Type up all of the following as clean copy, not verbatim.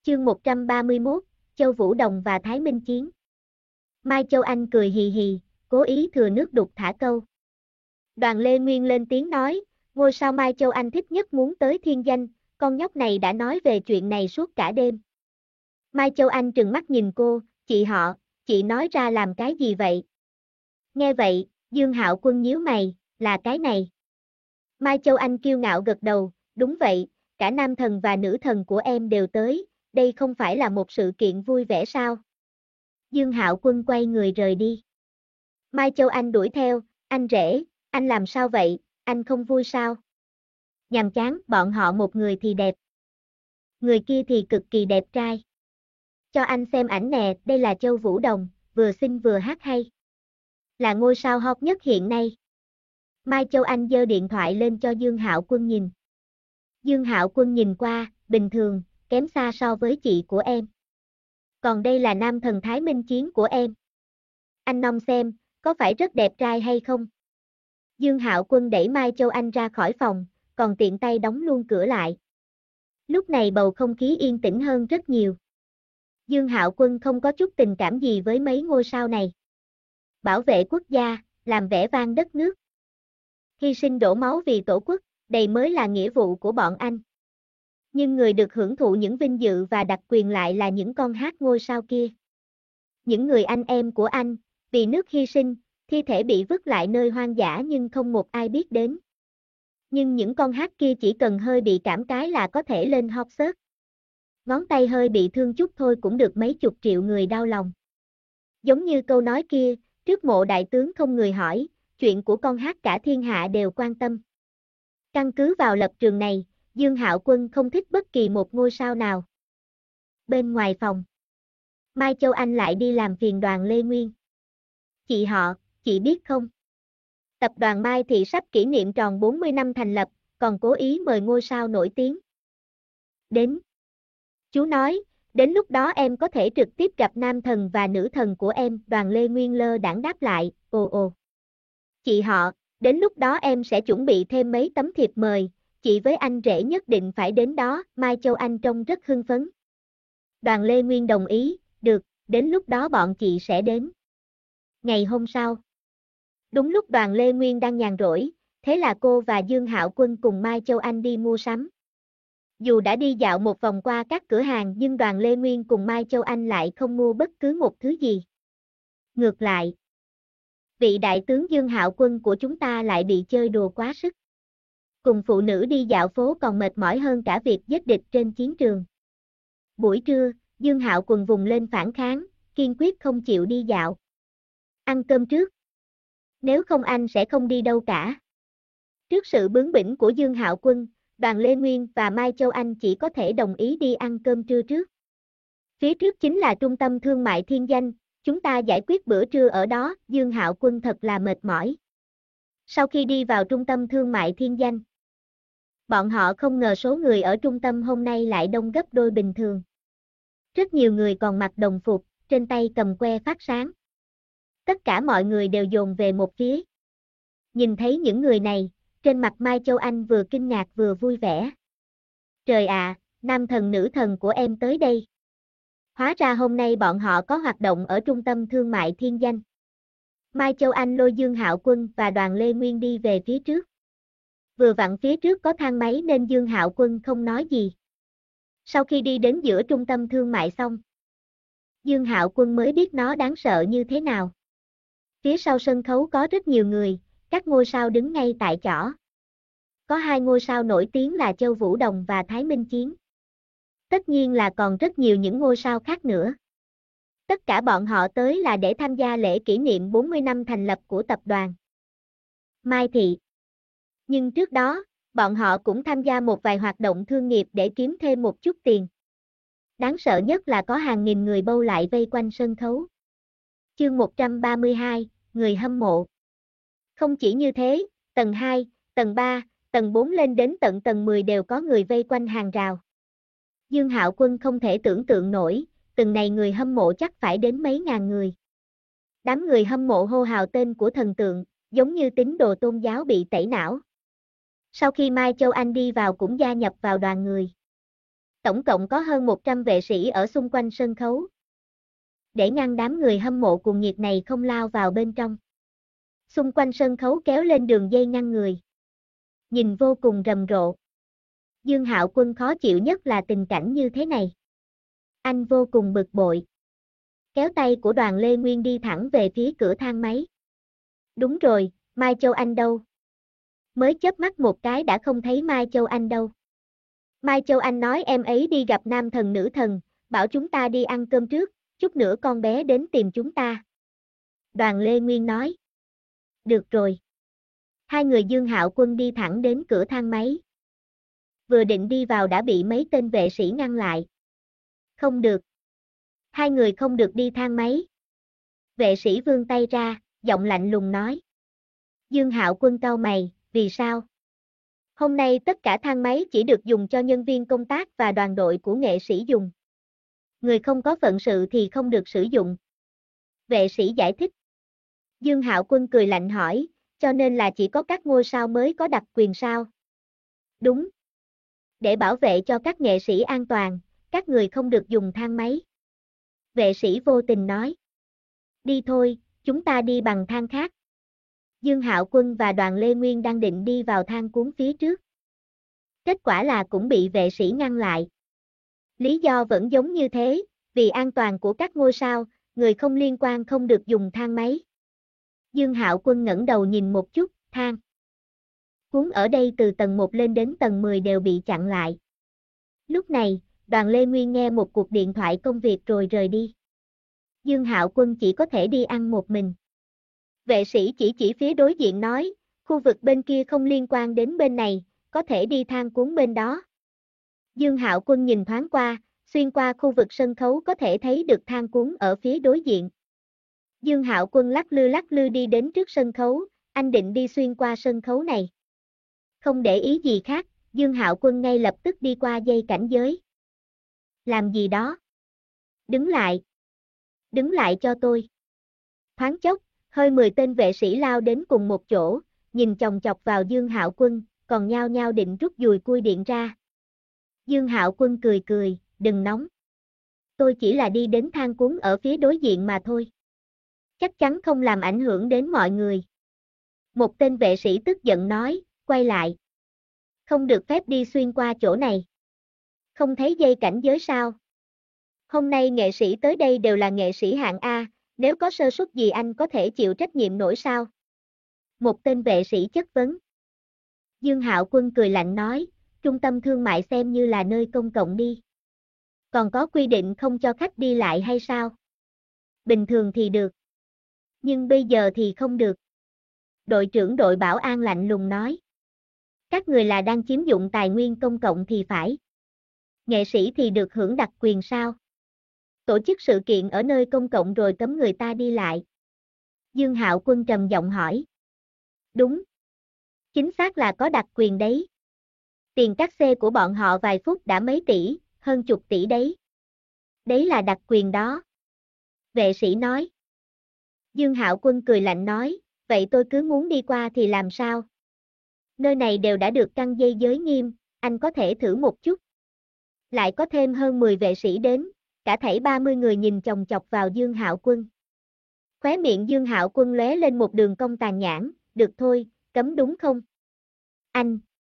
Chương 131, Châu Vũ Đồng và Thái Minh Chiến. Mai Châu Anh cười hì hì, cố ý thừa nước đục thả câu. Đoàn Lê Nguyên lên tiếng nói, ngôi sao Mai Châu Anh thích nhất muốn tới thiên danh, con nhóc này đã nói về chuyện này suốt cả đêm. Mai Châu Anh trừng mắt nhìn cô, chị nói ra làm cái gì vậy? Nghe vậy, Dương Hạo Quân nhíu mày, là cái này. Mai Châu Anh kiêu ngạo gật đầu, đúng vậy, cả nam thần và nữ thần của em đều tới, đây không phải là một sự kiện vui vẻ sao? Dương Hạo Quân quay người rời đi. Mai Châu Anh đuổi theo, anh rể, anh làm sao vậy, anh không vui sao? Nhàm chán, bọn họ một người thì đẹp. Người kia thì cực kỳ đẹp trai. Cho anh xem ảnh nè, đây là Châu Vũ Đồng, vừa xinh vừa hát hay. Là ngôi sao hot nhất hiện nay. Mai Châu Anh giơ điện thoại lên cho Dương Hạo Quân nhìn. Dương Hạo Quân nhìn qua, bình thường, kém xa so với chị của em. Còn đây là nam thần Thái Minh Chiến của em. Anh Nông xem, có phải rất đẹp trai hay không? Dương Hạo Quân đẩy Mai Châu Anh ra khỏi phòng, còn tiện tay đóng luôn cửa lại. Lúc này bầu không khí yên tĩnh hơn rất nhiều. Dương Hạo Quân không có chút tình cảm gì với mấy ngôi sao này. Bảo vệ quốc gia, làm vẻ vang đất nước. Hy sinh đổ máu vì tổ quốc, đây mới là nghĩa vụ của bọn anh. Nhưng người được hưởng thụ những vinh dự và đặc quyền lại là những con hát ngôi sao kia. Những người anh em của anh, vì nước hy sinh, thi thể bị vứt lại nơi hoang dã nhưng không một ai biết đến. Nhưng những con hát kia chỉ cần hơi bị cảm cái là có thể lên hot search. Ngón tay hơi bị thương chút thôi cũng được mấy chục triệu người đau lòng. Giống như câu nói kia, trước mộ đại tướng không người hỏi, chuyện của con hát cả thiên hạ đều quan tâm. Căn cứ vào lập trường này, Dương Hạo Quân không thích bất kỳ một ngôi sao nào. Bên ngoài phòng, Mai Châu Anh lại đi làm phiền Đoàn Lê Nguyên. Chị biết không? Tập đoàn Mai Thị sắp kỷ niệm tròn 40 năm thành lập, còn cố ý mời ngôi sao nổi tiếng. Đến. Chú nói, đến lúc đó em có thể trực tiếp gặp nam thần và nữ thần của em, Đoàn Lê Nguyên lơ đãng đáp lại, ồ. Đến lúc đó em sẽ chuẩn bị thêm mấy tấm thiệp mời, chị với anh rể nhất định phải đến đó, Mai Châu Anh trông rất hưng phấn. Đoàn Lê Nguyên đồng ý, được, đến lúc đó bọn chị sẽ đến. Ngày hôm sau, đúng lúc Đoàn Lê Nguyên đang nhàn rỗi, thế là cô và Dương Hạo Quân cùng Mai Châu Anh đi mua sắm. Dù đã đi dạo một vòng qua các cửa hàng nhưng Đoàn Lê Nguyên cùng Mai Châu Anh lại không mua bất cứ một thứ gì. Ngược lại, vị đại tướng Dương Hạo Quân của chúng ta lại bị chơi đùa quá sức. Cùng phụ nữ đi dạo phố còn mệt mỏi hơn cả việc giết địch trên chiến trường. Buổi trưa, Dương Hạo Quân vùng lên phản kháng, kiên quyết không chịu đi dạo. Ăn cơm trước. Nếu không anh sẽ không đi đâu cả. Trước sự bướng bỉnh của Dương Hạo Quân, Đoàn Lê Nguyên và Mai Châu Anh chỉ có thể đồng ý đi ăn cơm trưa trước. Phía trước chính là trung tâm thương mại Thiên Danh, chúng ta giải quyết bữa trưa ở đó, Dương Hạo Quân thật là mệt mỏi. Sau khi đi vào trung tâm thương mại Thiên Danh, bọn họ không ngờ số người ở trung tâm hôm nay lại đông gấp đôi bình thường. Rất nhiều người còn mặc đồng phục, trên tay cầm que phát sáng. Tất cả mọi người đều dồn về một phía. Nhìn thấy những người này, trên mặt Mai Châu Anh vừa kinh ngạc vừa vui vẻ. Trời ạ, nam thần nữ thần của em tới đây. Hóa ra hôm nay bọn họ có hoạt động ở trung tâm thương mại Thiên Danh. Mai Châu Anh lôi Dương Hạo Quân và Đoàn Lê Nguyên đi về phía trước. Vừa vặn phía trước có thang máy nên Dương Hạo Quân không nói gì. Sau khi đi đến giữa trung tâm thương mại xong, Dương Hạo Quân mới biết nó đáng sợ như thế nào. Phía sau sân khấu có rất nhiều người, các ngôi sao đứng ngay tại chỗ. Có hai ngôi sao nổi tiếng là Châu Vũ Đồng và Thái Minh Chiến. Tất nhiên là còn rất nhiều những ngôi sao khác nữa. Tất cả bọn họ tới là để tham gia lễ kỷ niệm 40 năm thành lập của tập đoàn Mai Thị. Nhưng trước đó, bọn họ cũng tham gia một vài hoạt động thương nghiệp để kiếm thêm một chút tiền. Đáng sợ nhất là có hàng nghìn người bâu lại vây quanh sân khấu. Chương 132, người hâm mộ. Không chỉ như thế, tầng 2, tầng 3, tầng 4 lên đến tận tầng 10 đều có người vây quanh hàng rào. Dương Hạo Quân không thể tưởng tượng nổi, từng này người hâm mộ chắc phải đến mấy ngàn người. Đám người hâm mộ hô hào tên của thần tượng, giống như tín đồ tôn giáo bị tẩy não. Sau khi Mai Châu Anh đi vào cũng gia nhập vào đoàn người. Tổng cộng có hơn 100 vệ sĩ ở xung quanh sân khấu. Để ngăn đám người hâm mộ cuồng nhiệt này không lao vào bên trong. Xung quanh sân khấu kéo lên đường dây ngăn người. Nhìn vô cùng rầm rộ. Dương Hạo Quân khó chịu nhất là tình cảnh như thế này. Anh vô cùng bực bội. Kéo tay của Đoàn Lê Nguyên đi thẳng về phía cửa thang máy. Đúng rồi, Mai Châu Anh đâu? Mới chớp mắt một cái đã không thấy Mai Châu Anh đâu. Mai Châu Anh nói em ấy đi gặp nam thần nữ thần, bảo chúng ta đi ăn cơm trước, chút nữa con bé đến tìm chúng ta. Đoàn Lê Nguyên nói. Được rồi. Hai người Dương Hạo Quân đi thẳng đến cửa thang máy. Vừa định đi vào đã bị mấy tên vệ sĩ ngăn lại. Không được. Hai người không được đi thang máy. Vệ sĩ vươn tay ra, giọng lạnh lùng nói. Dương Hạo Quân cau mày, vì sao? Hôm nay tất cả thang máy chỉ được dùng cho nhân viên công tác và đoàn đội của nghệ sĩ dùng. Người không có phận sự thì không được sử dụng. Vệ sĩ giải thích. Dương Hạo Quân cười lạnh hỏi, cho nên là chỉ có các ngôi sao mới có đặc quyền sao? Đúng. Để bảo vệ cho các nghệ sĩ an toàn, các người không được dùng thang máy. Vệ sĩ vô tình nói. Đi thôi, chúng ta đi bằng thang khác. Dương Hạo Quân và Đoàn Lê Nguyên đang định đi vào thang cuốn phía trước. Kết quả là cũng bị vệ sĩ ngăn lại. Lý do vẫn giống như thế, vì an toàn của các ngôi sao, người không liên quan không được dùng thang máy. Dương Hạo Quân ngẩng đầu nhìn một chút, thang cuốn ở đây từ tầng 1 lên đến tầng 10 đều bị chặn lại. Lúc này, Đoàn Lê Nguyên nghe một cuộc điện thoại công việc rồi rời đi. Dương Hạo Quân chỉ có thể đi ăn một mình. Vệ sĩ chỉ phía đối diện nói, khu vực bên kia không liên quan đến bên này, có thể đi thang cuốn bên đó. Dương Hạo Quân nhìn thoáng qua, xuyên qua khu vực sân khấu có thể thấy được thang cuốn ở phía đối diện. Dương Hạo Quân lắc lư đi đến trước sân khấu, anh định đi xuyên qua sân khấu này. Không để ý gì khác, Dương Hạo Quân ngay lập tức đi qua dây cảnh giới. Làm gì đó? Đứng lại. Đứng lại cho tôi. Thoáng chốc, hơi 10 tên vệ sĩ lao đến cùng một chỗ, nhìn chòng chọc vào Dương Hạo Quân, còn nhao nhao định rút dùi cui điện ra. Dương Hạo Quân cười, đừng nóng. Tôi chỉ là đi đến thang cuốn ở phía đối diện mà thôi. Chắc chắn không làm ảnh hưởng đến mọi người. Một tên vệ sĩ tức giận nói, quay lại. Không được phép đi xuyên qua chỗ này. Không thấy dây cảnh giới sao? Hôm nay nghệ sĩ tới đây đều là nghệ sĩ hạng A, nếu có sơ suất gì anh có thể chịu trách nhiệm nổi sao? Một tên vệ sĩ chất vấn. Dương Hạo Quân cười lạnh nói, trung tâm thương mại xem như là nơi công cộng đi. Còn có quy định không cho khách đi lại hay sao? Bình thường thì được. Nhưng bây giờ thì không được. Đội trưởng đội bảo an lạnh lùng nói. Các người là đang chiếm dụng tài nguyên công cộng thì phải. Nghệ sĩ thì được hưởng đặc quyền sao? Tổ chức sự kiện ở nơi công cộng rồi cấm người ta đi lại. Dương Hạo Quân trầm giọng hỏi. Đúng. Chính xác là có đặc quyền đấy. Tiền cát xê của bọn họ vài phút đã mấy tỷ, hơn chục tỷ đấy. Đấy là đặc quyền đó. Vệ sĩ nói. Dương Hạo Quân cười lạnh nói, vậy tôi cứ muốn đi qua thì làm sao? Nơi này đều đã được căng dây giới nghiêm, anh có thể thử một chút. Lại có thêm hơn 10 vệ sĩ đến, cả thảy 30 người nhìn chòng chọc vào Dương Hạo Quân. Khóe miệng Dương Hạo Quân lóe lên một đường cong tàn nhẫn, được thôi, cấm đúng không? Anh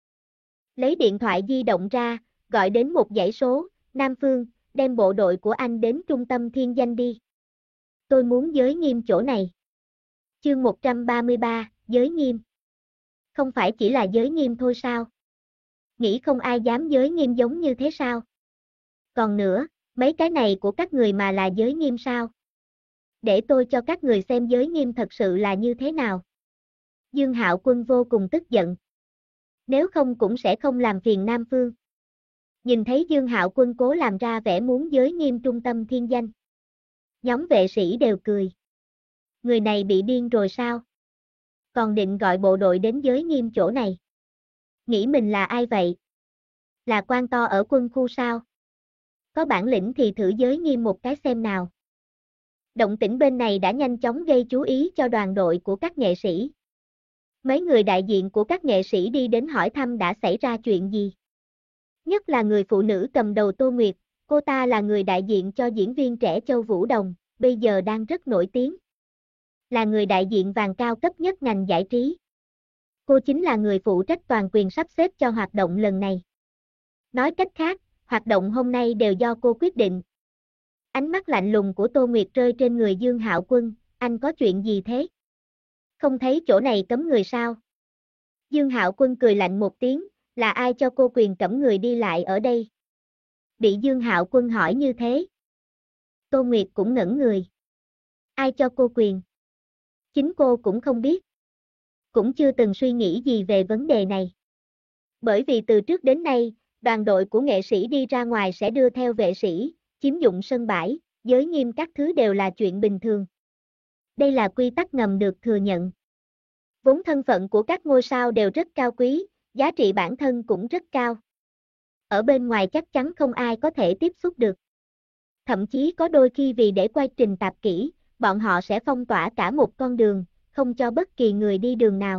lấy điện thoại di động ra, gọi đến một dãy số, Nam Phương, đem bộ đội của anh đến trung tâm thiên danh đi. Tôi muốn giới nghiêm chỗ này. Chương 133, giới nghiêm. Không phải chỉ là giới nghiêm thôi sao? Nghĩ không ai dám giới nghiêm giống như thế sao? Còn nữa, mấy cái này của các người mà là giới nghiêm sao? Để tôi cho các người xem giới nghiêm thật sự là như thế nào. Dương Hạo Quân vô cùng tức giận. Nếu không cũng sẽ không làm phiền Nam Phương. Nhìn thấy Dương Hạo Quân cố làm ra vẻ muốn giới nghiêm trung tâm thiên danh. Nhóm vệ sĩ đều cười. Người này bị điên rồi sao? Còn định gọi bộ đội đến giới nghiêm chỗ này. Nghĩ mình là ai vậy? Là quan to ở quân khu sao? Có bản lĩnh thì thử giới nghiêm một cái xem nào. Động tĩnh bên này đã nhanh chóng gây chú ý cho đoàn đội của các nghệ sĩ. Mấy người đại diện của các nghệ sĩ đi đến hỏi thăm đã xảy ra chuyện gì. Nhất là người phụ nữ cầm đầu Tô Nguyệt, cô ta là người đại diện cho diễn viên trẻ Châu Vũ Đồng, bây giờ đang rất nổi tiếng. Là người đại diện vàng cao cấp nhất ngành giải trí. Cô chính là người phụ trách toàn quyền sắp xếp cho hoạt động lần này. Nói cách khác, hoạt động hôm nay đều do cô quyết định. Ánh mắt lạnh lùng của Tô Nguyệt rơi trên người Dương Hạo Quân, anh có chuyện gì thế? Không thấy chỗ này cấm người sao? Dương Hạo Quân cười lạnh một tiếng, là ai cho cô quyền cấm người đi lại ở đây? Bị Dương Hạo Quân hỏi như thế. Tô Nguyệt cũng ngẩn người. Ai cho cô quyền? Chính cô cũng không biết. Cũng chưa từng suy nghĩ gì về vấn đề này. Bởi vì từ trước đến nay, đoàn đội của nghệ sĩ đi ra ngoài sẽ đưa theo vệ sĩ, chiếm dụng sân bãi, giới nghiêm các thứ đều là chuyện bình thường. Đây là quy tắc ngầm được thừa nhận. Vốn thân phận của các ngôi sao đều rất cao quý, giá trị bản thân cũng rất cao. Ở bên ngoài chắc chắn không ai có thể tiếp xúc được. Thậm chí có đôi khi vì để quay trình tạp kỹ, bọn họ sẽ phong tỏa cả một con đường, không cho bất kỳ người đi đường nào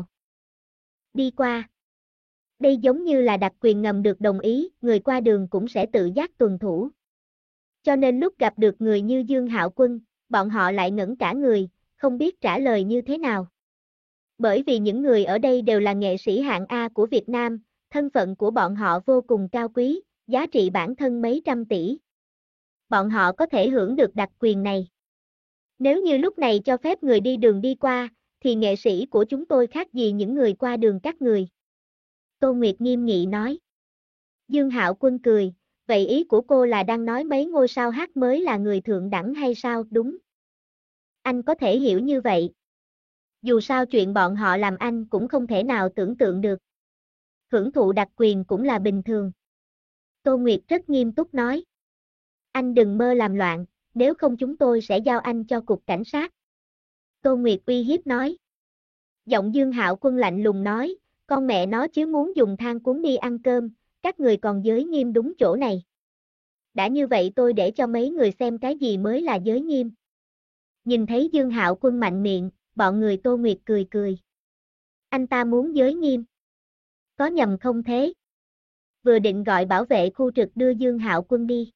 đi qua. Đây giống như là đặc quyền ngầm được đồng ý, người qua đường cũng sẽ tự giác tuân thủ. Cho nên lúc gặp được người như Dương Hạo Quân, bọn họ lại ngẩn cả người, không biết trả lời như thế nào. Bởi vì những người ở đây đều là nghệ sĩ hạng A của Việt Nam, thân phận của bọn họ vô cùng cao quý, giá trị bản thân mấy trăm tỷ. Bọn họ có thể hưởng được đặc quyền này. Nếu như lúc này cho phép người đi đường đi qua, thì nghệ sĩ của chúng tôi khác gì những người qua đường các người. Tô Nguyệt nghiêm nghị nói. Dương Hạo Quân cười, vậy ý của cô là đang nói mấy ngôi sao hát mới là người thượng đẳng hay sao? Đúng. Anh có thể hiểu như vậy. Dù sao chuyện bọn họ làm anh cũng không thể nào tưởng tượng được. Hưởng thụ đặc quyền cũng là bình thường. Tô Nguyệt rất nghiêm túc nói. Anh đừng mơ làm loạn, nếu không chúng tôi sẽ giao anh cho cục cảnh sát. Tô Nguyệt uy hiếp nói. Giọng Dương Hạo Quân lạnh lùng nói, con mẹ nó chứ muốn dùng than cuốn đi ăn cơm, các người còn giới nghiêm đúng chỗ này. Đã như vậy tôi để cho mấy người xem cái gì mới là giới nghiêm. Nhìn thấy Dương Hạo Quân mạnh miệng, bọn người Tô Nguyệt cười cười. Anh ta muốn giới nghiêm. Có nhầm không thế? Vừa định gọi bảo vệ khu trực đưa Dương Hạo Quân đi.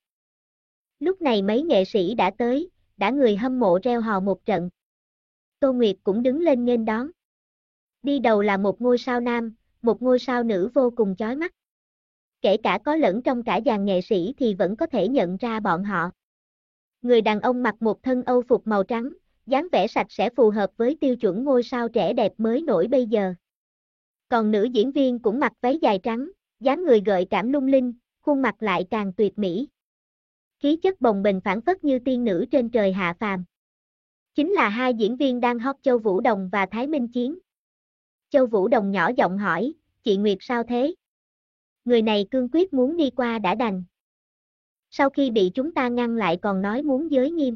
Lúc này mấy nghệ sĩ đã tới, đã người hâm mộ reo hò một trận. Tô Nguyệt cũng đứng lên nghênh đón. Đi đầu là một ngôi sao nam, một ngôi sao nữ vô cùng chói mắt. Kể cả có lẫn trong cả dàn nghệ sĩ thì vẫn có thể nhận ra bọn họ. Người đàn ông mặc một thân âu phục màu trắng, dáng vẻ sạch sẽ phù hợp với tiêu chuẩn ngôi sao trẻ đẹp mới nổi bây giờ. Còn nữ diễn viên cũng mặc váy dài trắng, dáng người gợi cảm lung linh, khuôn mặt lại càng tuyệt mỹ. Khí chất bồng bềnh phảng phất như tiên nữ trên trời hạ phàm. Chính là hai diễn viên đang hot Châu Vũ Đồng và Thái Minh Chiến. Châu Vũ Đồng nhỏ giọng hỏi, chị Nguyệt sao thế? Người này cương quyết muốn đi qua đã đành. Sau khi bị chúng ta ngăn lại còn nói muốn giới nghiêm.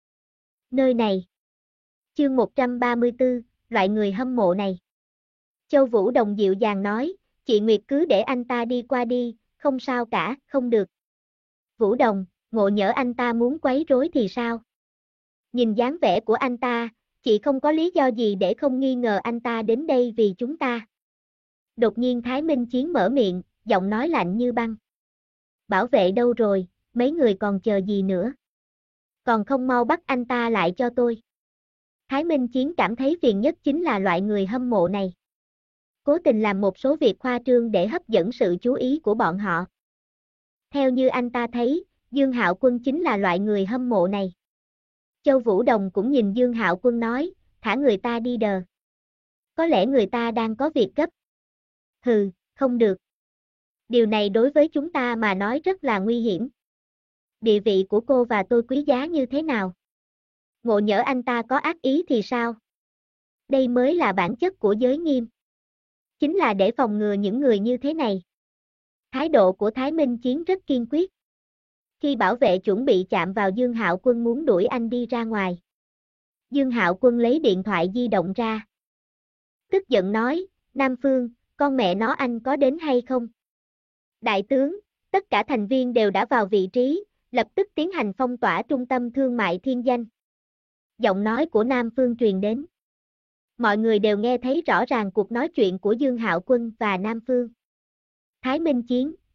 Nơi này. Chương 134, loại người hâm mộ này. Châu Vũ Đồng dịu dàng nói, chị Nguyệt cứ để anh ta đi qua đi, không sao cả, không được. Vũ Đồng, ngộ nhỡ anh ta muốn quấy rối thì sao? Nhìn dáng vẻ của anh ta, chị không có lý do gì để không nghi ngờ anh ta đến đây vì chúng ta. Đột nhiên Thái Minh Chiến mở miệng, giọng nói lạnh như băng. Bảo vệ đâu rồi, mấy người còn chờ gì nữa? Còn không mau bắt anh ta lại cho tôi. Thái Minh Chiến cảm thấy phiền nhất chính là loại người hâm mộ này. Cố tình làm một số việc khoa trương để hấp dẫn sự chú ý của bọn họ. Theo như anh ta thấy, Dương Hạo Quân chính là loại người hâm mộ này. Châu Vũ Đồng cũng nhìn Dương Hạo Quân nói, thả người ta đi đờ. Có lẽ người ta đang có việc gấp. Hừ, không được. Điều này đối với chúng ta mà nói rất là nguy hiểm. Địa vị của cô và tôi quý giá như thế nào? Ngộ nhỡ anh ta có ác ý thì sao? Đây mới là bản chất của giới nghiêm. Chính là để phòng ngừa những người như thế này. Thái độ của Thái Minh Chiến rất kiên quyết. Khi bảo vệ chuẩn bị chạm vào Dương Hạo Quân muốn đuổi anh đi ra ngoài. Dương Hạo Quân lấy điện thoại di động ra. Tức giận nói, Nam Phương, con mẹ nó anh có đến hay không? Đại tướng, tất cả thành viên đều đã vào vị trí, lập tức tiến hành phong tỏa trung tâm thương mại Thiên Danh. Giọng nói của Nam Phương truyền đến. Mọi người đều nghe thấy rõ ràng cuộc nói chuyện của Dương Hạo Quân và Nam Phương. Thái Minh Chiến,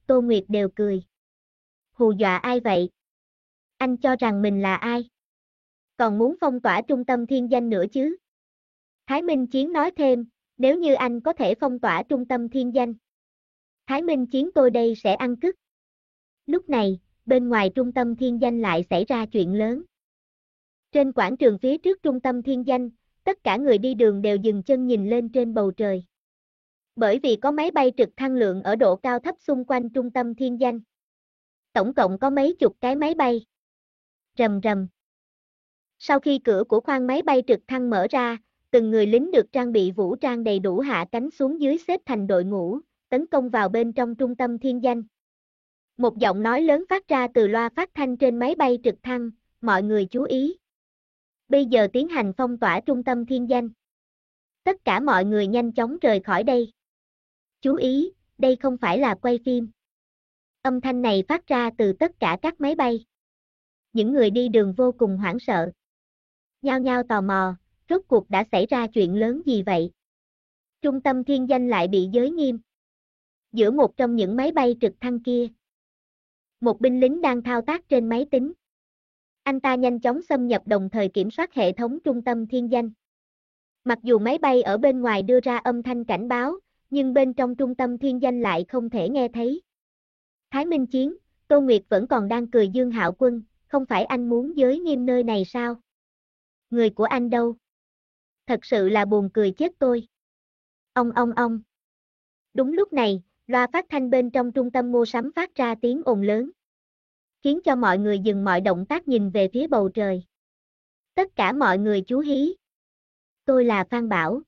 Tô Nguyệt đều cười. Hù dọa ai vậy? Anh cho rằng mình là ai? Còn muốn phong tỏa trung tâm thiên danh nữa chứ? Thái Minh Chiến nói thêm, nếu như anh có thể phong tỏa trung tâm thiên danh, Thái Minh Chiến tôi đây sẽ ăn cứt. Lúc này, bên ngoài trung tâm thiên danh lại xảy ra chuyện lớn. Trên quảng trường phía trước trung tâm thiên danh, tất cả người đi đường đều dừng chân nhìn lên trên bầu trời. Bởi vì có máy bay trực thăng lượn ở độ cao thấp xung quanh trung tâm thiên danh. Tổng cộng có mấy chục cái máy bay. Rầm rầm. Sau khi cửa của khoang máy bay trực thăng mở ra, từng người lính được trang bị vũ trang đầy đủ hạ cánh xuống dưới xếp thành đội ngũ, tấn công vào bên trong trung tâm thiên danh. Một giọng nói lớn phát ra từ loa phát thanh trên máy bay trực thăng, mọi người chú ý. Bây giờ tiến hành phong tỏa trung tâm thiên danh. Tất cả mọi người nhanh chóng rời khỏi đây. Chú ý, đây không phải là quay phim. Âm thanh này phát ra từ tất cả các máy bay. Những người đi đường vô cùng hoảng sợ. Nhao nhao tò mò, rốt cuộc đã xảy ra chuyện lớn gì vậy? Trung tâm thiên danh lại bị giới nghiêm. Giữa một trong những máy bay trực thăng kia, một binh lính đang thao tác trên máy tính. Anh ta nhanh chóng xâm nhập đồng thời kiểm soát hệ thống trung tâm thiên danh. Mặc dù máy bay ở bên ngoài đưa ra âm thanh cảnh báo, nhưng bên trong trung tâm thiên danh lại không thể nghe thấy. Thái Minh Chiến, Tô Nguyệt vẫn còn đang cười Dương Hạo Quân, không phải anh muốn giới nghiêm nơi này sao? Người của anh đâu? Thật sự là buồn cười chết tôi. Ông. Đúng lúc này, loa phát thanh bên trong trung tâm mua sắm phát ra tiếng ồn lớn, khiến cho mọi người dừng mọi động tác nhìn về phía bầu trời. Tất cả mọi người chú ý. Tôi là Phan Bảo,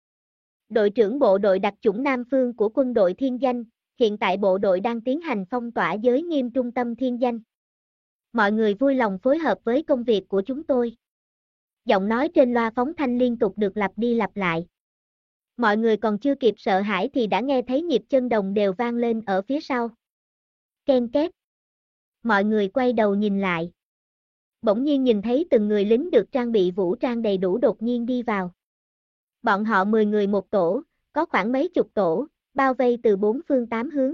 đội trưởng bộ đội đặc chủng Nam Phương của quân đội Thiên Danh, hiện tại bộ đội đang tiến hành phong tỏa giới nghiêm trung tâm Thiên Danh. Mọi người vui lòng phối hợp với công việc của chúng tôi. Giọng nói trên loa phóng thanh liên tục được lặp đi lặp lại. Mọi người còn chưa kịp sợ hãi thì đã nghe thấy nhịp chân đồng đều vang lên ở phía sau. Ken két. Mọi người quay đầu nhìn lại. Bỗng nhiên nhìn thấy từng người lính được trang bị vũ trang đầy đủ đột nhiên đi vào. Bọn họ 10 người một tổ, có khoảng mấy chục tổ, bao vây từ 4 phương 8 hướng.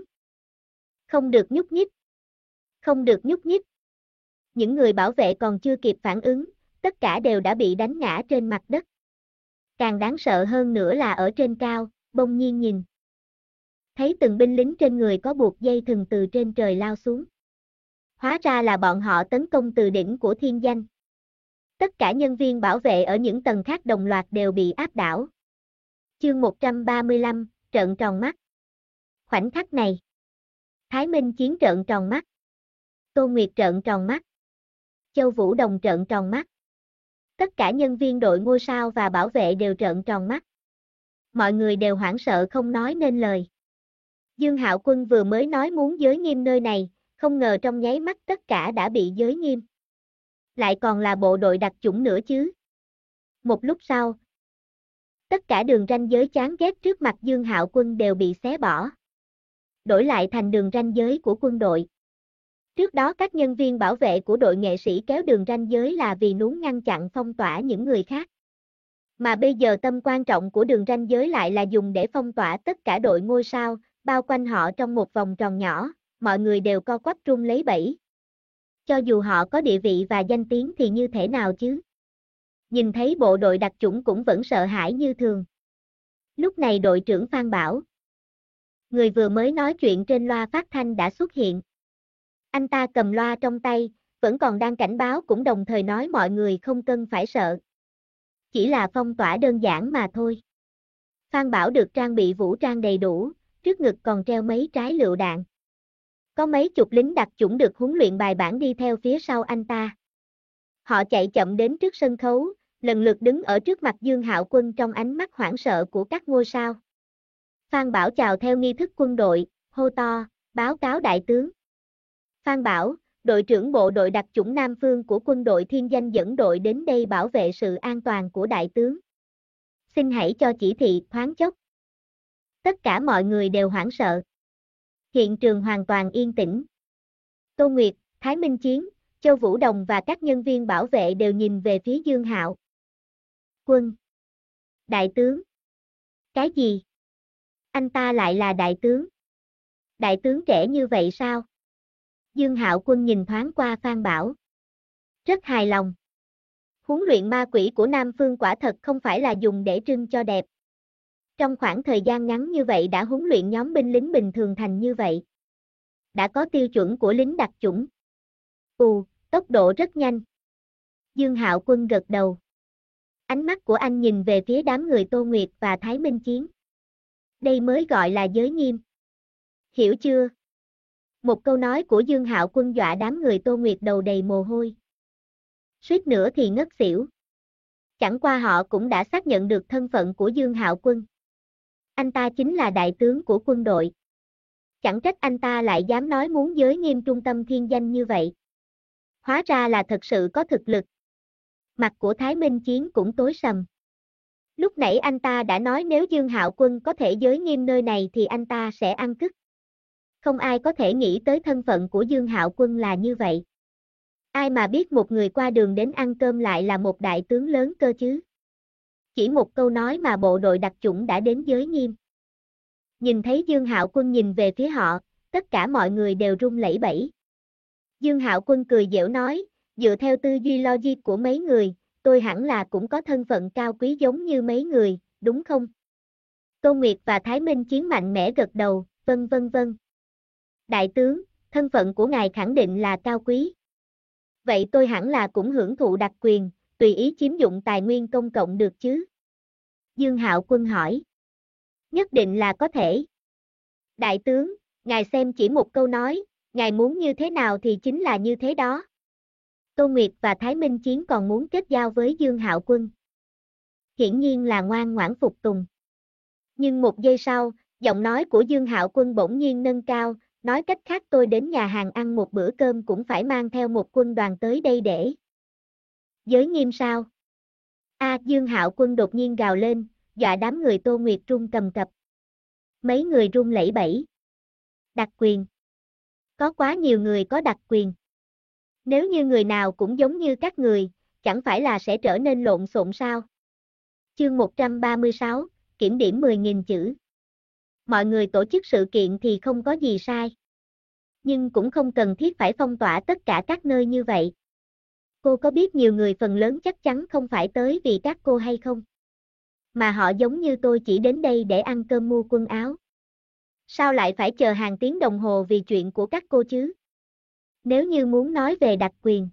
Không được nhúc nhích. Không được nhúc nhích. Những người bảo vệ còn chưa kịp phản ứng, tất cả đều đã bị đánh ngã trên mặt đất. Càng đáng sợ hơn nữa là ở trên cao, bỗng nhiên nhìn. Thấy từng binh lính trên người có buộc dây thừng từ trên trời lao xuống. Hóa ra là bọn họ tấn công từ đỉnh của Thiên Danh. Tất cả nhân viên bảo vệ ở những tầng khác đồng loạt đều bị áp đảo. Chương 135, trợn tròn mắt. Khoảnh khắc này, Thái Minh Chiến trợn tròn mắt. Tô Nguyệt trợn tròn mắt. Châu Vũ Đồng trợn tròn mắt. Tất cả nhân viên đội ngôi sao và bảo vệ đều trợn tròn mắt. Mọi người đều hoảng sợ không nói nên lời. Dương Hạo Quân vừa mới nói muốn giới nghiêm nơi này, không ngờ trong nháy mắt tất cả đã bị giới nghiêm. Lại còn là bộ đội đặc chủng nữa chứ. Một lúc sau, tất cả đường ranh giới chán ghét trước mặt Dương Hạo Quân đều bị xé bỏ. Đổi lại thành đường ranh giới của quân đội. Trước đó các nhân viên bảo vệ của đội nghệ sĩ kéo đường ranh giới là vì muốn ngăn chặn phong tỏa những người khác. Mà bây giờ tâm quan trọng của đường ranh giới lại là dùng để phong tỏa tất cả đội ngôi sao, bao quanh họ trong một vòng tròn nhỏ, mọi người đều co quắp run lấy bẫy. Cho dù họ có địa vị và danh tiếng thì như thế nào chứ? Nhìn thấy bộ đội đặc chủng cũng vẫn sợ hãi như thường. Lúc này đội trưởng Phan Bảo, người vừa mới nói chuyện trên loa phát thanh đã xuất hiện. Anh ta cầm loa trong tay, vẫn còn đang cảnh báo cũng đồng thời nói mọi người không cần phải sợ. Chỉ là phong tỏa đơn giản mà thôi. Phan Bảo được trang bị vũ trang đầy đủ, trước ngực còn treo mấy trái lựu đạn. Có mấy chục lính đặc chủng được huấn luyện bài bản đi theo phía sau anh ta. Họ chạy chậm đến trước sân khấu, lần lượt đứng ở trước mặt Dương Hạo Quân trong ánh mắt hoảng sợ của các ngôi sao. Phan Bảo chào theo nghi thức quân đội, hô to, báo cáo đại tướng. Phan Bảo, đội trưởng bộ đội đặc chủng Nam Phương của quân đội Thiên Danh dẫn đội đến đây bảo vệ sự an toàn của đại tướng. Xin hãy cho chỉ thị thoáng chốc. Tất cả mọi người đều hoảng sợ. Hiện trường hoàn toàn yên tĩnh. Tô Nguyệt, Thái Minh Chiến, Châu Vũ Đồng và các nhân viên bảo vệ đều nhìn về phía Dương Hạo Quân. Đại tướng. Cái gì? Anh ta lại là đại tướng. Đại tướng trẻ như vậy sao? Dương Hạo Quân nhìn thoáng qua Phan Bảo. Rất hài lòng. Huấn luyện ma quỷ của Nam Phương quả thật không phải là dùng để trưng cho đẹp. Trong khoảng thời gian ngắn như vậy đã huấn luyện nhóm binh lính bình thường thành như vậy. Đã có tiêu chuẩn của lính đặc chủng. Tốc độ rất nhanh. Dương Hạo Quân gật đầu. Ánh mắt của anh nhìn về phía đám người Tô Nguyệt và Thái Minh Chiến. Đây mới gọi là giới nghiêm. Hiểu chưa? Một câu nói của Dương Hạo Quân dọa đám người Tô Nguyệt đầu đầy mồ hôi. Suýt nữa thì ngất xỉu. Chẳng qua họ cũng đã xác nhận được thân phận của Dương Hạo Quân. Anh ta chính là đại tướng của quân đội. Chẳng trách anh ta lại dám nói muốn giới nghiêm trung tâm thiên danh như vậy. Hóa ra là thật sự có thực lực. Mặt của Thái Minh Chiến cũng tối sầm. Lúc nãy anh ta đã nói nếu Dương Hạo Quân có thể giới nghiêm nơi này thì anh ta sẽ ăn cứt. Không ai có thể nghĩ tới thân phận của Dương Hạo Quân là như vậy. Ai mà biết một người qua đường đến ăn cơm lại là một đại tướng lớn cơ chứ. Chỉ một câu nói mà bộ đội đặc chủng đã đến giới nghiêm. Nhìn thấy Dương Hạo Quân nhìn về phía họ, tất cả mọi người đều run lẩy bẩy. Dương Hạo Quân cười giễu nói, dựa theo tư duy logic của mấy người, tôi hẳn là cũng có thân phận cao quý giống như mấy người, đúng không? Tô Nguyệt và Thái Minh Chiến mạnh mẽ gật đầu, vâng. Đại tướng, thân phận của ngài khẳng định là cao quý. Vậy tôi hẳn là cũng hưởng thụ đặc quyền, tùy ý chiếm dụng tài nguyên công cộng được chứ? Dương Hạo Quân hỏi. Nhất định là có thể. Đại tướng, ngài xem chỉ một câu nói, ngài muốn như thế nào thì chính là như thế đó. Tô Nguyệt và Thái Minh Chiến còn muốn kết giao với Dương Hạo Quân. Hiển nhiên là ngoan ngoãn phục tùng. Nhưng một giây sau, giọng nói của Dương Hạo Quân bỗng nhiên nâng cao, nói cách khác tôi đến nhà hàng ăn một bữa cơm cũng phải mang theo một quân đoàn tới đây để giới nghiêm sao? Dương Hạo Quân đột nhiên gào lên, dọa đám người Tô Nguyệt run cầm cập. Mấy người run lẩy bẩy. Đặc quyền. Có quá nhiều người có đặc quyền. Nếu như người nào cũng giống như các người, chẳng phải là sẽ trở nên lộn xộn sao? Chương 136, kiểm điểm 10.000 chữ. Mọi người tổ chức sự kiện thì không có gì sai. Nhưng cũng không cần thiết phải phong tỏa tất cả các nơi như vậy. Cô có biết nhiều người phần lớn chắc chắn không phải tới vì các cô hay không? Mà họ giống như tôi chỉ đến đây để ăn cơm mua quần áo. Sao lại phải chờ hàng tiếng đồng hồ vì chuyện của các cô chứ? Nếu như muốn nói về đặc quyền.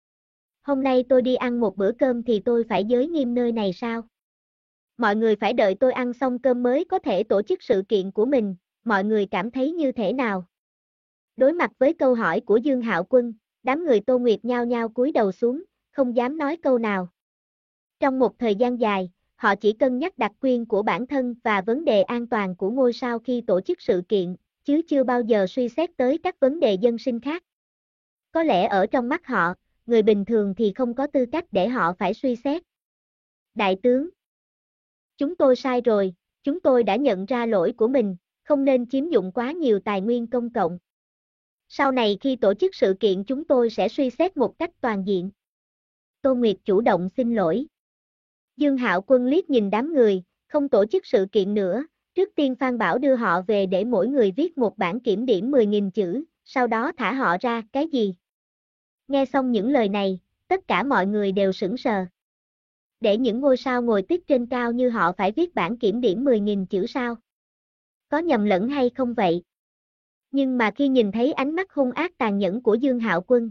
Hôm nay tôi đi ăn một bữa cơm thì tôi phải giới nghiêm nơi này sao? Mọi người phải đợi tôi ăn xong cơm mới có thể tổ chức sự kiện của mình, mọi người cảm thấy như thế nào? Đối mặt với câu hỏi của Dương Hạo Quân, đám người Tô Nguyệt nhao nhao cúi đầu xuống, không dám nói câu nào. Trong một thời gian dài, họ chỉ cân nhắc đặc quyền của bản thân và vấn đề an toàn của ngôi sao khi tổ chức sự kiện, chứ chưa bao giờ suy xét tới các vấn đề dân sinh khác. Có lẽ ở trong mắt họ, người bình thường thì không có tư cách để họ phải suy xét. Đại tướng, chúng tôi sai rồi, chúng tôi đã nhận ra lỗi của mình, không nên chiếm dụng quá nhiều tài nguyên công cộng. Sau này khi tổ chức sự kiện chúng tôi sẽ suy xét một cách toàn diện. Tô Nguyệt chủ động xin lỗi. Dương Hạo Quân liếc nhìn đám người, không tổ chức sự kiện nữa, trước tiên Phan Bảo đưa họ về để mỗi người viết một bản kiểm điểm 10.000 chữ, sau đó thả họ ra, cái gì? Nghe xong những lời này, tất cả mọi người đều sững sờ. Để những ngôi sao ngồi tiết trên cao như họ phải viết bản kiểm điểm 10.000 chữ sao? Có nhầm lẫn hay không vậy? Nhưng mà khi nhìn thấy ánh mắt hung ác tàn nhẫn của Dương Hạo Quân,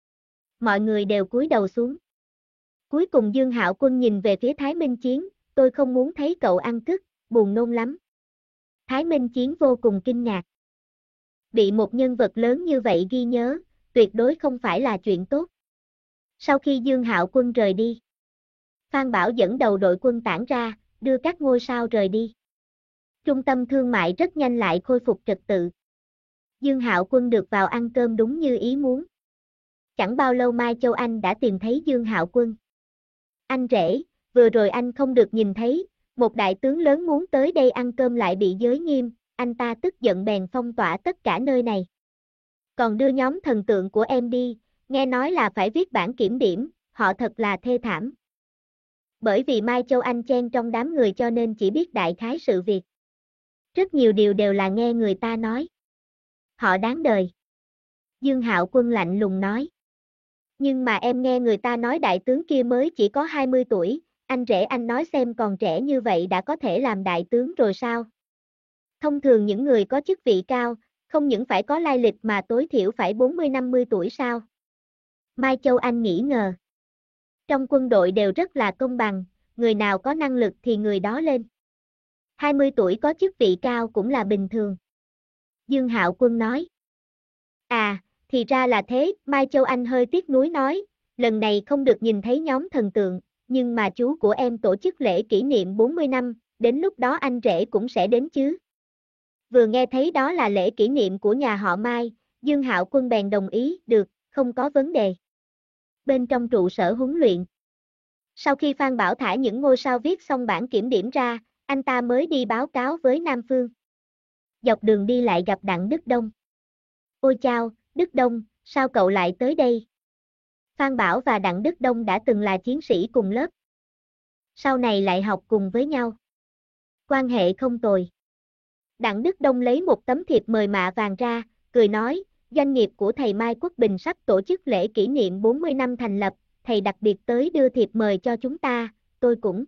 mọi người đều cúi đầu xuống. Cuối cùng Dương Hạo Quân nhìn về phía Thái Minh Chiến, tôi không muốn thấy cậu ăn cứt, buồn nôn lắm. Thái Minh Chiến vô cùng kinh ngạc. Bị một nhân vật lớn như vậy ghi nhớ, tuyệt đối không phải là chuyện tốt. Sau khi Dương Hạo Quân rời đi, Phan Bảo dẫn đầu đội quân tản ra, đưa các ngôi sao rời đi. Trung tâm thương mại rất nhanh lại khôi phục trật tự. Dương Hạo Quân được vào ăn cơm đúng như ý muốn. Chẳng bao lâu Mai Châu Anh đã tìm thấy Dương Hạo Quân. Anh rể, vừa rồi anh không được nhìn thấy, một đại tướng lớn muốn tới đây ăn cơm lại bị giới nghiêm, anh ta tức giận bèn phong tỏa tất cả nơi này. Còn đưa nhóm thần tượng của em đi, nghe nói là phải viết bản kiểm điểm, họ thật là thê thảm. Bởi vì Mai Châu Anh chen trong đám người cho nên chỉ biết đại khái sự việc. Rất nhiều điều đều là nghe người ta nói. họ đáng đời. Dương Hạo Quân lạnh lùng nói. Nhưng mà em nghe người ta nói đại tướng kia mới chỉ có 20 tuổi, anh rể anh nói xem còn trẻ như vậy đã có thể làm đại tướng rồi sao? Thông thường những người có chức vị cao, không những phải có lai lịch mà tối thiểu phải 40-50 tuổi sao? Mai Châu Anh nghĩ ngờ. Trong quân đội đều rất là công bằng, người nào có năng lực thì người đó lên. 20 tuổi có chức vị cao cũng là bình thường. Dương Hạo Quân nói. À, thì ra là thế, Mai Châu Anh hơi tiếc nuối nói, lần này không được nhìn thấy nhóm thần tượng, nhưng mà chú của em tổ chức lễ kỷ niệm 40 năm, đến lúc đó anh rể cũng sẽ đến chứ. Vừa nghe thấy đó là lễ kỷ niệm của nhà họ Mai, Dương Hạo Quân bèn đồng ý, được, không có vấn đề. Bên trong trụ sở huấn luyện. Sau khi Phan Bảo thả những ngôi sao viết xong bản kiểm điểm ra, anh ta mới đi báo cáo với Nam Phương. Dọc đường đi lại gặp Đặng Đức Đông. Ôi chao, Đức Đông, sao cậu lại tới đây? Phan Bảo và Đặng Đức Đông đã từng là chiến sĩ cùng lớp. Sau này lại học cùng với nhau. Quan hệ không tồi. Đặng Đức Đông lấy một tấm thiệp mời mạ vàng ra, cười nói, doanh nghiệp của thầy Mai Quốc Bình sắp tổ chức lễ kỷ niệm 40 năm thành lập, thầy đặc biệt tới đưa thiệp mời cho chúng ta, tôi cũng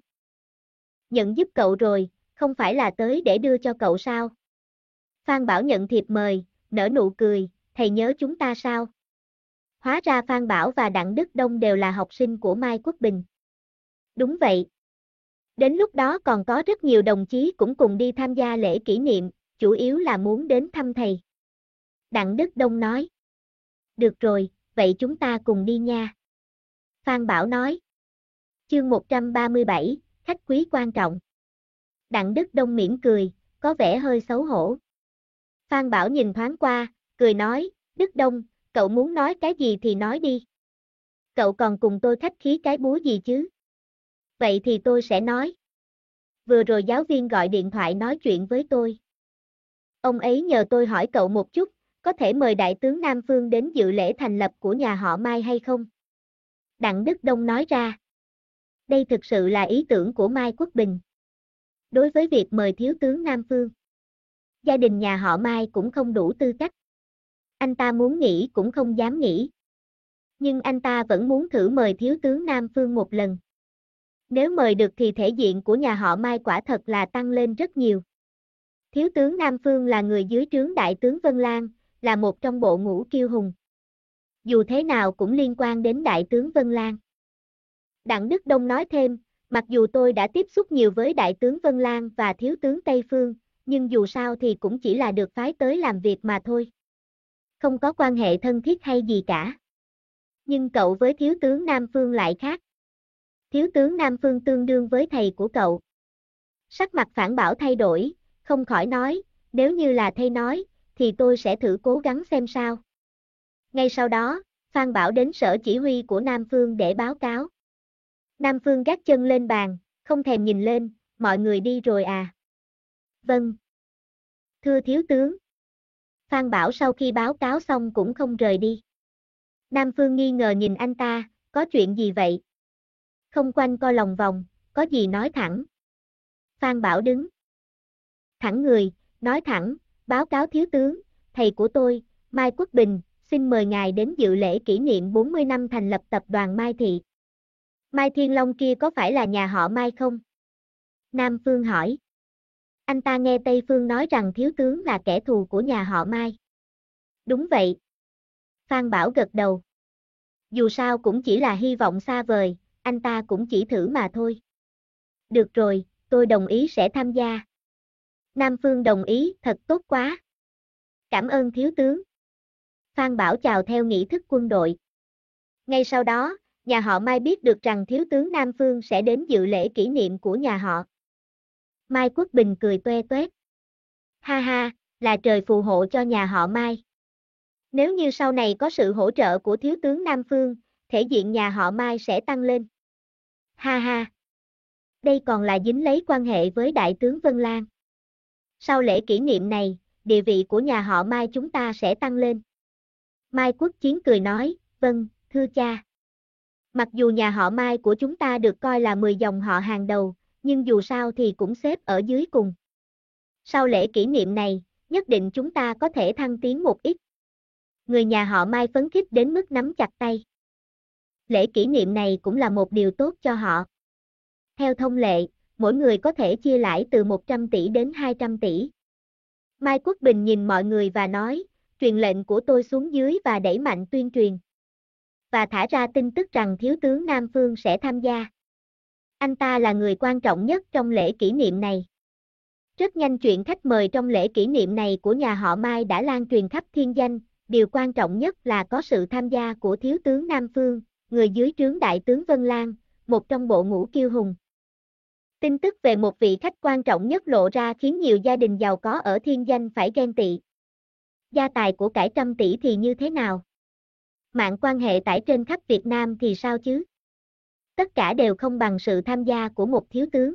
nhận giúp cậu rồi, không phải là tới để đưa cho cậu sao? Phan Bảo nhận thiệp mời, nở nụ cười, thầy nhớ chúng ta sao? Hóa ra Phan Bảo và Đặng Đức Đông đều là học sinh của Mai Quốc Bình. Đúng vậy. Đến lúc đó còn có rất nhiều đồng chí cũng cùng đi tham gia lễ kỷ niệm, chủ yếu là muốn đến thăm thầy. Đặng Đức Đông nói. Được rồi, vậy chúng ta cùng đi nha. Phan Bảo nói. Chương 137, khách quý quan trọng. Đặng Đức Đông mỉm cười, có vẻ hơi xấu hổ. Phan Bảo nhìn thoáng qua, cười nói, Đức Đông, cậu muốn nói cái gì thì nói đi. Cậu còn cùng tôi khách khí cái búa gì chứ? Vậy thì tôi sẽ nói. Vừa rồi giáo viên gọi điện thoại nói chuyện với tôi. Ông ấy nhờ tôi hỏi cậu một chút, có thể mời đại tướng Nam Phương đến dự lễ thành lập của nhà họ Mai hay không? Đặng Đức Đông nói ra. Đây thực sự là ý tưởng của Mai Quốc Bình. Đối với việc mời thiếu tướng Nam Phương, gia đình nhà họ Mai cũng không đủ tư cách. Anh ta muốn nghỉ cũng không dám nghỉ. Nhưng anh ta vẫn muốn thử mời thiếu tướng Nam Phương một lần. Nếu mời được thì thể diện của nhà họ Mai quả thật là tăng lên rất nhiều. Thiếu tướng Nam Phương là người dưới trướng đại tướng Vân Lan, là một trong bộ ngũ kiêu hùng. Dù thế nào cũng liên quan đến đại tướng Vân Lan. Đặng Đức Đông nói thêm, mặc dù tôi đã tiếp xúc nhiều với đại tướng Vân Lan và thiếu tướng Tây Phương, nhưng dù sao thì cũng chỉ là được phái tới làm việc mà thôi. Không có quan hệ thân thiết hay gì cả. Nhưng cậu với thiếu tướng Nam Phương lại khác. Thiếu tướng Nam Phương tương đương với thầy của cậu. Sắc mặt Phan Bảo thay đổi, không khỏi nói, nếu như là thầy nói, thì tôi sẽ thử cố gắng xem sao. Ngay sau đó, Phan Bảo đến sở chỉ huy của Nam Phương để báo cáo. Nam Phương gác chân lên bàn, không thèm nhìn lên, mọi người đi rồi à? Vâng. Thưa thiếu tướng. Phan Bảo sau khi báo cáo xong cũng không rời đi. Nam Phương nghi ngờ nhìn anh ta, có chuyện gì vậy? Không quanh co lòng vòng, có gì nói thẳng. Phan Bảo đứng thẳng người, nói thẳng, báo cáo thiếu tướng, thầy của tôi, Mai Quốc Bình, xin mời ngài đến dự lễ kỷ niệm 40 năm thành lập tập đoàn Mai Thị. Mai Thiên Long kia có phải là nhà họ Mai không? Nam Phương hỏi. Anh ta nghe Tây Phương nói rằng thiếu tướng là kẻ thù của nhà họ Mai. Đúng vậy. Phan Bảo gật đầu. Dù sao cũng chỉ là hy vọng xa vời, anh ta cũng chỉ thử mà thôi. Được rồi, tôi đồng ý sẽ tham gia. Nam Phương đồng ý, thật tốt quá. Cảm ơn thiếu tướng. Phan Bảo chào theo nghi thức quân đội. Ngay sau đó, nhà họ Mai biết được rằng thiếu tướng Nam Phương sẽ đến dự lễ kỷ niệm của nhà họ. Mai Quốc Bình cười toe toét. Ha ha, là trời phù hộ cho nhà họ Mai. Nếu như sau này có sự hỗ trợ của thiếu tướng Nam Phương, thể diện nhà họ Mai sẽ tăng lên. Ha ha. Đây còn là dính lấy quan hệ với đại tướng Vân Lan. Sau lễ kỷ niệm này, địa vị của nhà họ Mai chúng ta sẽ tăng lên. Mai Quốc Chiến cười nói, vâng, thưa cha. Mặc dù nhà họ Mai của chúng ta được coi là 10 dòng họ hàng đầu, nhưng dù sao thì cũng xếp ở dưới cùng. Sau lễ kỷ niệm này, nhất định chúng ta có thể thăng tiến một ít. Người nhà họ Mai phấn khích đến mức nắm chặt tay. Lễ kỷ niệm này cũng là một điều tốt cho họ. Theo thông lệ, mỗi người có thể chia lãi từ 100 tỷ đến 200 tỷ. Mai Quốc Bình nhìn mọi người và nói, truyền lệnh của tôi xuống dưới và đẩy mạnh tuyên truyền. Và thả ra tin tức rằng thiếu tướng Nam Phương sẽ tham gia. Anh ta là người quan trọng nhất trong lễ kỷ niệm này. Rất nhanh chuyện khách mời trong lễ kỷ niệm này của nhà họ Mai đã lan truyền khắp thiên danh, điều quan trọng nhất là có sự tham gia của thiếu tướng Nam Phương, người dưới trướng đại tướng Vân Lan, một trong bộ ngũ kiêu hùng. Tin tức về một vị khách quan trọng nhất lộ ra khiến nhiều gia đình giàu có ở thiên danh phải ghen tị. Gia tài của cải trăm tỷ thì như thế nào? Mạng quan hệ tải trên khắp Việt Nam thì sao chứ? Tất cả đều không bằng sự tham gia của một thiếu tướng.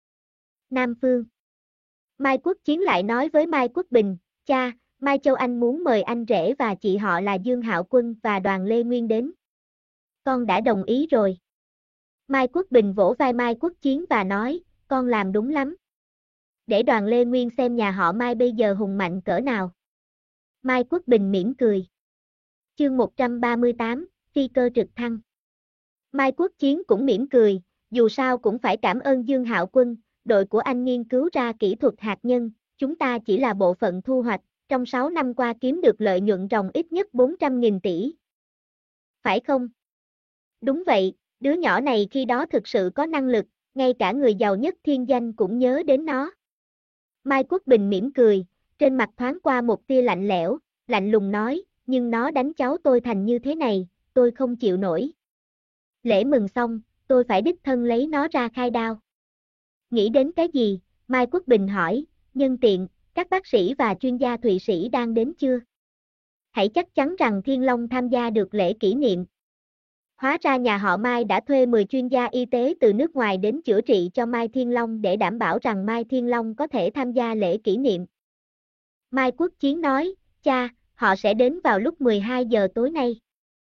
Nam Phương. Mai Quốc Chiến lại nói với Mai Quốc Bình, cha, Mai Châu Anh muốn mời anh rể và chị họ là Dương Hạo Quân và Đoàn Lê Nguyên đến. Con đã đồng ý rồi. Mai Quốc Bình vỗ vai Mai Quốc Chiến và nói, con làm đúng lắm. Để Đoàn Lê Nguyên xem nhà họ Mai bây giờ hùng mạnh cỡ nào. Mai Quốc Bình mỉm cười. Chương 138, phi cơ trực thăng. Mai Quốc Chiến cũng mỉm cười, dù sao cũng phải cảm ơn Dương Hạo Quân, đội của anh nghiên cứu ra kỹ thuật hạt nhân, chúng ta chỉ là bộ phận thu hoạch, trong 6 năm qua kiếm được lợi nhuận ròng ít nhất 400.000 tỷ. Phải không? Đúng vậy, đứa nhỏ này khi đó thực sự có năng lực, ngay cả người giàu nhất thiên danh cũng nhớ đến nó. Mai Quốc Bình mỉm cười, trên mặt thoáng qua một tia lạnh lẽo, lạnh lùng nói, nhưng nó đánh cháu tôi thành như thế này, tôi không chịu nổi. Lễ mừng xong, tôi phải đích thân lấy nó ra khai đao. Nghĩ đến cái gì? Mai Quốc Bình hỏi, nhân tiện, các bác sĩ và chuyên gia Thụy Sĩ đang đến chưa? Hãy chắc chắn rằng Thiên Long tham gia được lễ kỷ niệm. Hóa ra nhà họ Mai đã thuê 10 chuyên gia y tế từ nước ngoài đến chữa trị cho Mai Thiên Long để đảm bảo rằng Mai Thiên Long có thể tham gia lễ kỷ niệm. Mai Quốc Chiến nói, cha, họ sẽ đến vào lúc 12 giờ tối nay.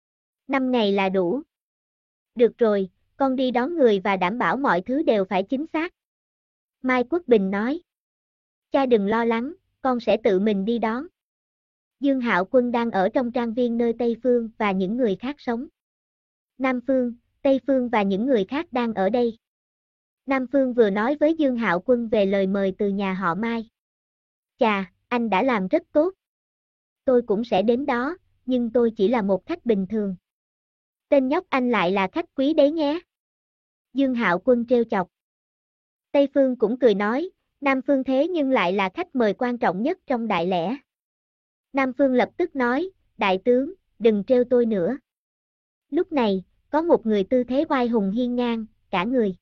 5 ngày là đủ. Được rồi, con đi đón người và đảm bảo mọi thứ đều phải chính xác. Mai Quốc Bình nói. Cha đừng lo lắng, con sẽ tự mình đi đón. Dương Hạo Quân đang ở trong trang viên nơi Tây Phương và những người khác sống. Nam Phương, Tây Phương và những người khác đang ở đây. Nam Phương vừa nói với Dương Hạo Quân về lời mời từ nhà họ Mai. Chà, anh đã làm rất tốt. Tôi cũng sẽ đến đó, nhưng tôi chỉ là một khách bình thường. Tên nhóc anh lại là khách quý đấy nhé. Dương Hạo Quân trêu chọc. Tây Phương cũng cười nói, Nam Phương thế nhưng lại là khách mời quan trọng nhất trong đại lễ. Nam Phương lập tức nói, đại tướng, đừng trêu tôi nữa. Lúc này, có một người tư thế oai hùng hiên ngang, cả người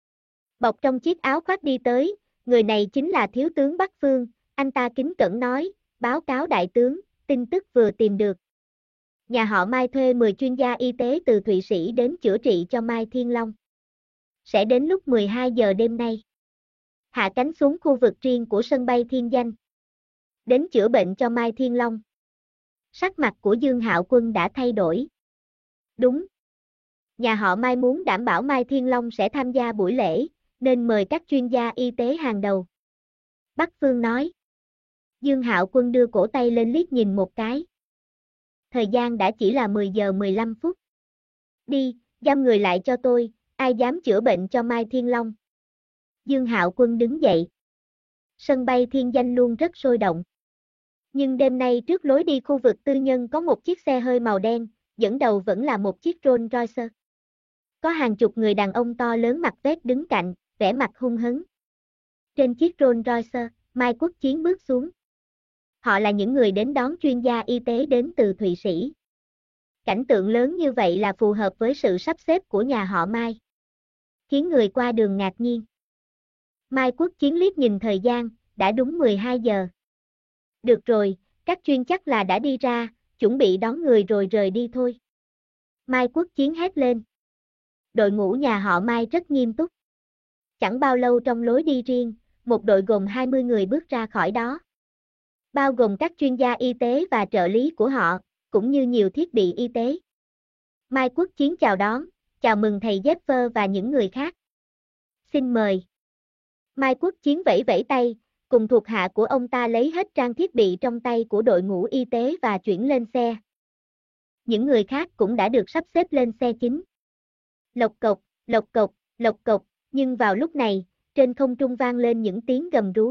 bọc trong chiếc áo khoác đi tới, người này chính là thiếu tướng Bắc Phương, anh ta kính cẩn nói, báo cáo đại tướng, tin tức vừa tìm được. Nhà họ Mai thuê 10 chuyên gia y tế từ Thụy Sĩ đến chữa trị cho Mai Thiên Long. Sẽ đến lúc 12 giờ đêm nay. Hạ cánh xuống khu vực riêng của sân bay Thiên Danh. Đến chữa bệnh cho Mai Thiên Long. Sắc mặt của Dương Hạo Quân đã thay đổi. Đúng. Nhà họ Mai muốn đảm bảo Mai Thiên Long sẽ tham gia buổi lễ, nên mời các chuyên gia y tế hàng đầu. Bắc Phương nói. Dương Hạo Quân đưa cổ tay lên liếc nhìn một cái. Thời gian đã chỉ là 10 giờ 15 phút. Đi, giam người lại cho tôi, ai dám chữa bệnh cho Mai Thiên Long. Dương Hạo Quân đứng dậy. Sân bay Thiên Danh luôn rất sôi động. Nhưng đêm nay trước lối đi khu vực tư nhân có một chiếc xe hơi màu đen, dẫn đầu vẫn là một chiếc Rolls Royce. Có hàng chục người đàn ông to lớn mặc vest đứng cạnh, vẻ mặt hung hấn. Trên chiếc Rolls Royce, Mai Quốc Chiến bước xuống. Họ là những người đến đón chuyên gia y tế đến từ Thụy Sĩ. Cảnh tượng lớn như vậy là phù hợp với sự sắp xếp của nhà họ Mai. Khiến người qua đường ngạc nhiên. Mai Quốc Chiến liếc nhìn thời gian, đã đúng 12 giờ. Được rồi, các chuyên chắc là đã đi ra, chuẩn bị đón người rồi rời đi thôi. Mai Quốc Chiến hét lên. Đội ngũ nhà họ Mai rất nghiêm túc. Chẳng bao lâu trong lối đi riêng, một đội gồm 20 người bước ra khỏi đó. Bao gồm các chuyên gia y tế và trợ lý của họ, cũng như nhiều thiết bị y tế. Mai Quốc Chiến chào đón, chào mừng thầy Jeffer và những người khác. Xin mời. Mai Quốc Chiến vẫy vẫy tay, cùng thuộc hạ của ông ta lấy hết trang thiết bị trong tay của đội ngũ y tế và chuyển lên xe. Những người khác cũng đã được sắp xếp lên xe chính. Lộc cộc, lộc cộc, lộc cộc, nhưng vào lúc này, trên không trung vang lên những tiếng gầm rú.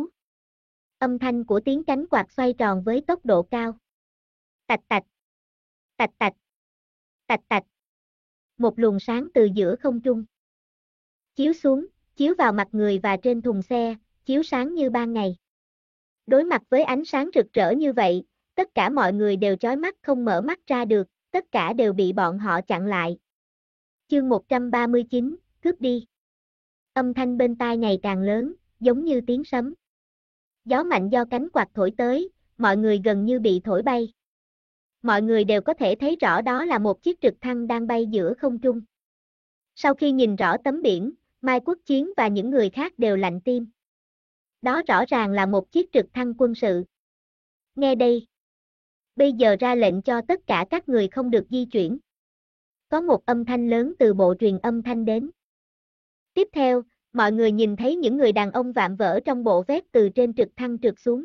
Âm thanh của tiếng cánh quạt xoay tròn với tốc độ cao. Tạch tạch, tạch tạch, tạch tạch. Một luồng sáng từ giữa không trung chiếu xuống, chiếu vào mặt người và trên thùng xe, chiếu sáng như ban ngày. Đối mặt với ánh sáng rực rỡ như vậy, tất cả mọi người đều chói mắt không mở mắt ra được, tất cả đều bị bọn họ chặn lại. Chương 139, cướp đi. Âm thanh bên tai ngày càng lớn, giống như tiếng sấm. Gió mạnh do cánh quạt thổi tới, mọi người gần như bị thổi bay. Mọi người đều có thể thấy rõ đó là một chiếc trực thăng đang bay giữa không trung. Sau khi nhìn rõ tấm biển, Mai Quốc Chiến và những người khác đều lạnh tim. Đó rõ ràng là một chiếc trực thăng quân sự. Nghe đây. Bây giờ ra lệnh cho tất cả các người không được di chuyển. Có một âm thanh lớn từ bộ truyền âm thanh đến. Tiếp theo, mọi người nhìn thấy những người đàn ông vạm vỡ trong bộ vest từ trên trực thăng trượt xuống.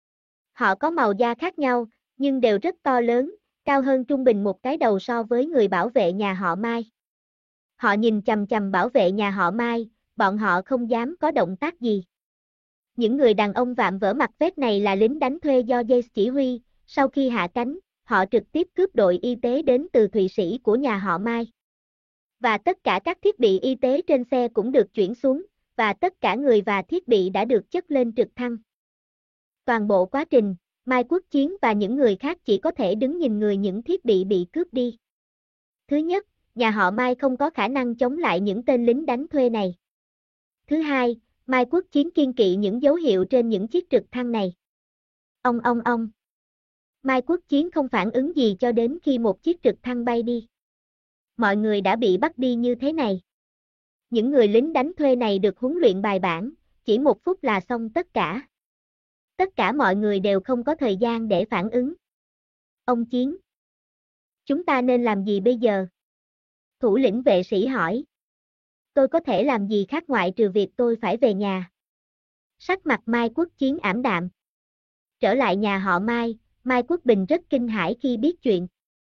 Họ có màu da khác nhau, nhưng đều rất to lớn, cao hơn trung bình một cái đầu so với người bảo vệ nhà họ Mai. Họ nhìn chằm chằm bảo vệ nhà họ Mai, bọn họ không dám có động tác gì. Những người đàn ông vạm vỡ mặc vest này là lính đánh thuê do Jace chỉ huy, sau khi hạ cánh, họ trực tiếp cướp đội y tế đến từ Thụy Sĩ của nhà họ Mai. Và tất cả các thiết bị y tế trên xe cũng được chuyển xuống, và tất cả người và thiết bị đã được chất lên trực thăng. Toàn bộ quá trình, Mai Quốc Chiến và những người khác chỉ có thể đứng nhìn người những thiết bị cướp đi. Thứ nhất, nhà họ Mai không có khả năng chống lại những tên lính đánh thuê này. Thứ hai, Mai Quốc Chiến kiêng kỵ những dấu hiệu trên những chiếc trực thăng này. Ông. Mai Quốc Chiến không phản ứng gì cho đến khi một chiếc trực thăng bay đi. Mọi người đã bị bắt đi như thế này. Những người lính đánh thuê này được huấn luyện bài bản, chỉ 1 phút là xong tất cả. Tất cả mọi người đều không có thời gian để phản ứng. Ông Chiến. Chúng ta nên làm gì bây giờ? Thủ lĩnh vệ sĩ hỏi. Tôi có thể làm gì khác ngoại trừ việc tôi phải về nhà. Sắc mặt Mai Quốc Chiến ảm đạm. Trở lại nhà họ Mai, Mai Quốc Bình rất kinh hãi khi biết chuyện.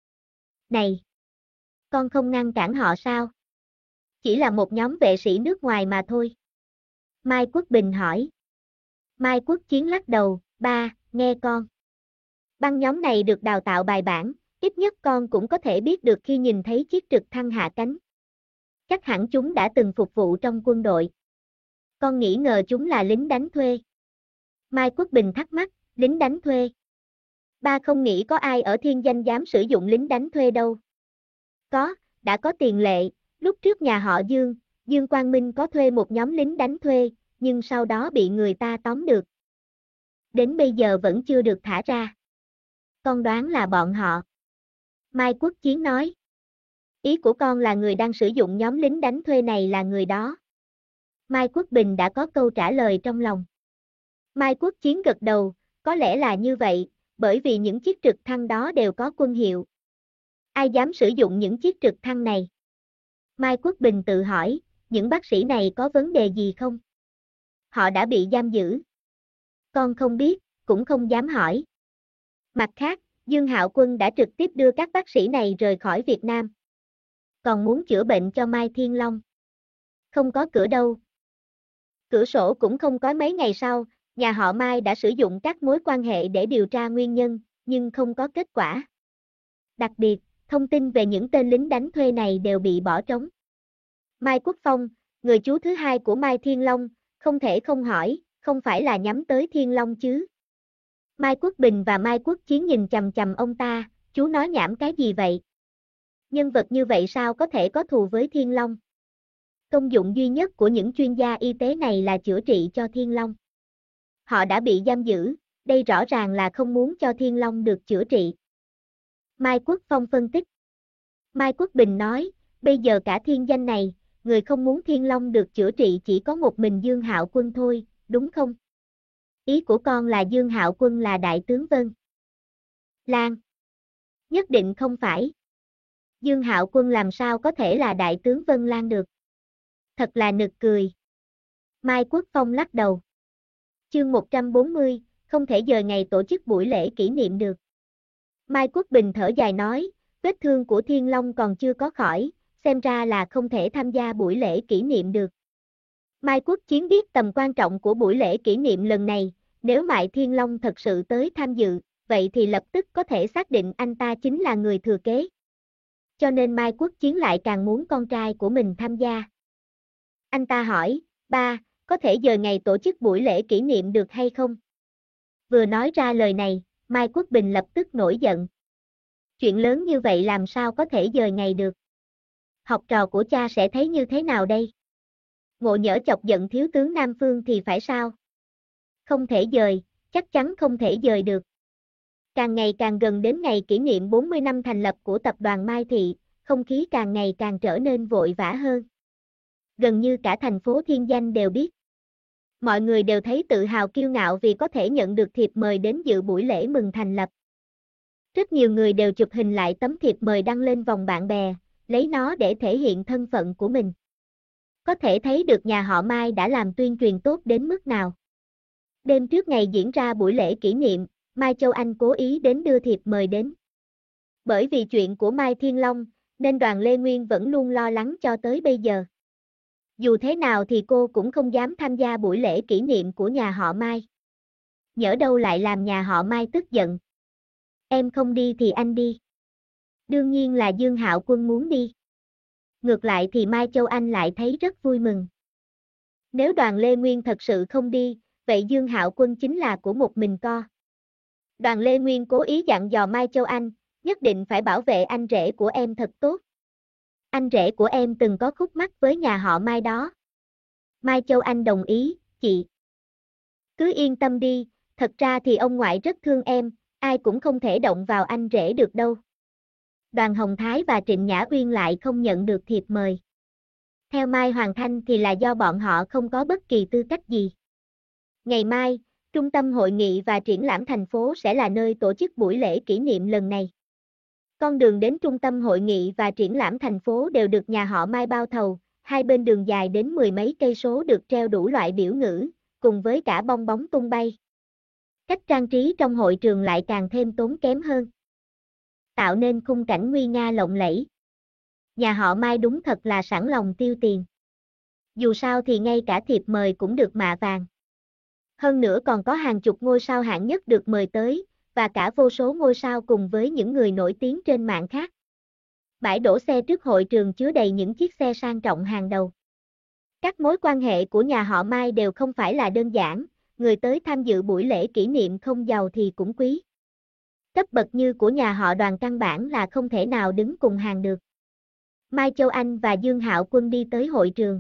Này! Con không ngăn cản họ sao? Chỉ là một nhóm vệ sĩ nước ngoài mà thôi. Mai Quốc Bình hỏi. Mai Quốc Chiến lắc đầu, ba, nghe con. Băng nhóm này được đào tạo bài bản, ít nhất con cũng có thể biết được khi nhìn thấy chiếc trực thăng hạ cánh. Chắc hẳn chúng đã từng phục vụ trong quân đội. Con nghĩ ngờ chúng là lính đánh thuê. Mai Quốc Bình thắc mắc, lính đánh thuê. Ba không nghĩ có ai ở Thiên Danh dám sử dụng lính đánh thuê đâu. Có, đã có tiền lệ, lúc trước nhà họ Dương Quang Minh có thuê một nhóm lính đánh thuê, nhưng sau đó bị người ta tóm được. Đến bây giờ vẫn chưa được thả ra. Con đoán là bọn họ. Mai Quốc Chiến nói. Ý của con là người đang sử dụng nhóm lính đánh thuê này là người đó. Mai Quốc Bình đã có câu trả lời trong lòng. Mai Quốc Chiến gật đầu, có lẽ là như vậy, bởi vì những chiếc trực thăng đó đều có quân hiệu. Ai dám sử dụng những chiếc trực thăng này? Mai Quốc Bình tự hỏi, những bác sĩ này có vấn đề gì không? Họ đã bị giam giữ. Con không biết, cũng không dám hỏi. Mặt khác, Dương Hạo Quân đã trực tiếp đưa các bác sĩ này rời khỏi Việt Nam. Còn muốn chữa bệnh cho Mai Thiên Long. Không có cửa đâu. Cửa sổ cũng không có mấy ngày sau, nhà họ Mai đã sử dụng các mối quan hệ để điều tra nguyên nhân, nhưng không có kết quả. Đặc biệt, thông tin về những tên lính đánh thuê này đều bị bỏ trống. Mai Quốc Phong, người chú thứ hai của Mai Thiên Long, không thể không hỏi, không phải là nhắm tới Thiên Long chứ? Mai Quốc Bình và Mai Quốc Chiến nhìn chằm chằm ông ta, chú nói nhảm cái gì vậy? Nhân vật như vậy sao có thể có thù với Thiên Long? Công dụng duy nhất của những chuyên gia y tế này là chữa trị cho Thiên Long. Họ đã bị giam giữ, đây rõ ràng là không muốn cho Thiên Long được chữa trị. Mai Quốc Phong phân tích. Mai Quốc Bình nói, bây giờ cả Thiên Danh này, người không muốn Thiên Long được chữa trị chỉ có một mình Dương Hạo Quân thôi, đúng không? Ý của con là Dương Hạo Quân là đại tướng Vân Lan. Nhất định không phải. Dương Hạo Quân làm sao có thể là đại tướng Vân Lan được? Thật là nực cười. Mai Quốc Phong lắc đầu. Chương 140, không thể dời ngày tổ chức buổi lễ kỷ niệm được. Mai Quốc Bình thở dài nói, vết thương của Thiên Long còn chưa có khỏi, xem ra là không thể tham gia buổi lễ kỷ niệm được. Mai Quốc Chiến biết tầm quan trọng của buổi lễ kỷ niệm lần này, nếu Mai Thiên Long thật sự tới tham dự, vậy thì lập tức có thể xác định anh ta chính là người thừa kế. Cho nên Mai Quốc Chiến lại càng muốn con trai của mình tham gia. Anh ta hỏi, ba, có thể dời ngày tổ chức buổi lễ kỷ niệm được hay không? Vừa nói ra lời này, Mai Quốc Bình lập tức nổi giận. Chuyện lớn như vậy làm sao có thể dời ngày được? Học trò của cha sẽ thấy như thế nào đây? Ngộ nhỡ chọc giận thiếu tướng Nam Phương thì phải sao? Không thể dời, chắc chắn không thể dời được. Càng ngày càng gần đến ngày kỷ niệm 40 năm thành lập của tập đoàn Mai Thị, không khí càng ngày càng trở nên vội vã hơn. Gần như cả thành phố Thiên Danh đều biết. Mọi người đều thấy tự hào kiêu ngạo vì có thể nhận được thiệp mời đến dự buổi lễ mừng thành lập. Rất nhiều người đều chụp hình lại tấm thiệp mời đăng lên vòng bạn bè, lấy nó để thể hiện thân phận của mình. Có thể thấy được nhà họ Mai đã làm tuyên truyền tốt đến mức nào. Đêm trước ngày diễn ra buổi lễ kỷ niệm, Mai Châu Anh cố ý đến đưa thiệp mời đến. Bởi vì chuyện của Mai Thiên Long, nên đoàn Lê Nguyên vẫn luôn lo lắng cho tới bây giờ. Dù thế nào thì cô cũng không dám tham gia buổi lễ kỷ niệm của nhà họ Mai. Nhỡ đâu lại làm nhà họ Mai tức giận. Em không đi thì anh đi. Đương nhiên là Dương Hạo Quân muốn đi. Ngược lại thì Mai Châu Anh lại thấy rất vui mừng. Nếu đoàn Lê Nguyên thật sự không đi, vậy Dương Hạo Quân chính là của một mình co. Đoàn Lê Nguyên cố ý dặn dò Mai Châu Anh, nhất định phải bảo vệ anh rể của em thật tốt. Anh rể của em từng có khúc mắc với nhà họ Mai đó. Mai Châu Anh đồng ý, chị. Cứ yên tâm đi, thật ra thì ông ngoại rất thương em, ai cũng không thể động vào anh rể được đâu. Đoàn Hồng Thái và Trịnh Nhã Uyên lại không nhận được thiệp mời. Theo Mai Hoàng Thanh thì là do bọn họ không có bất kỳ tư cách gì. Ngày mai, Trung tâm Hội nghị và Triển lãm thành phố sẽ là nơi tổ chức buổi lễ kỷ niệm lần này. Con đường đến Trung tâm Hội nghị và Triển lãm thành phố đều được nhà họ Mai bao thầu, hai bên đường dài đến 10 mấy cây số được treo đủ loại biểu ngữ, cùng với cả bong bóng tung bay. Cách trang trí trong hội trường lại càng thêm tốn kém hơn, tạo nên khung cảnh nguy nga lộng lẫy. Nhà họ Mai đúng thật là sẵn lòng tiêu tiền. Dù sao thì ngay cả thiệp mời cũng được mạ vàng. Hơn nữa còn có hàng chục ngôi sao hạng nhất được mời tới, và cả vô số ngôi sao cùng với những người nổi tiếng trên mạng khác. Bãi đổ xe trước hội trường chứa đầy những chiếc xe sang trọng hàng đầu. Các mối quan hệ của nhà họ Mai đều không phải là đơn giản, người tới tham dự buổi lễ kỷ niệm không giàu thì cũng quý. Cấp bậc như của nhà họ Đoàn căn bản là không thể nào đứng cùng hàng được. Mai Châu Anh và Dương Hạo Quân đi tới hội trường.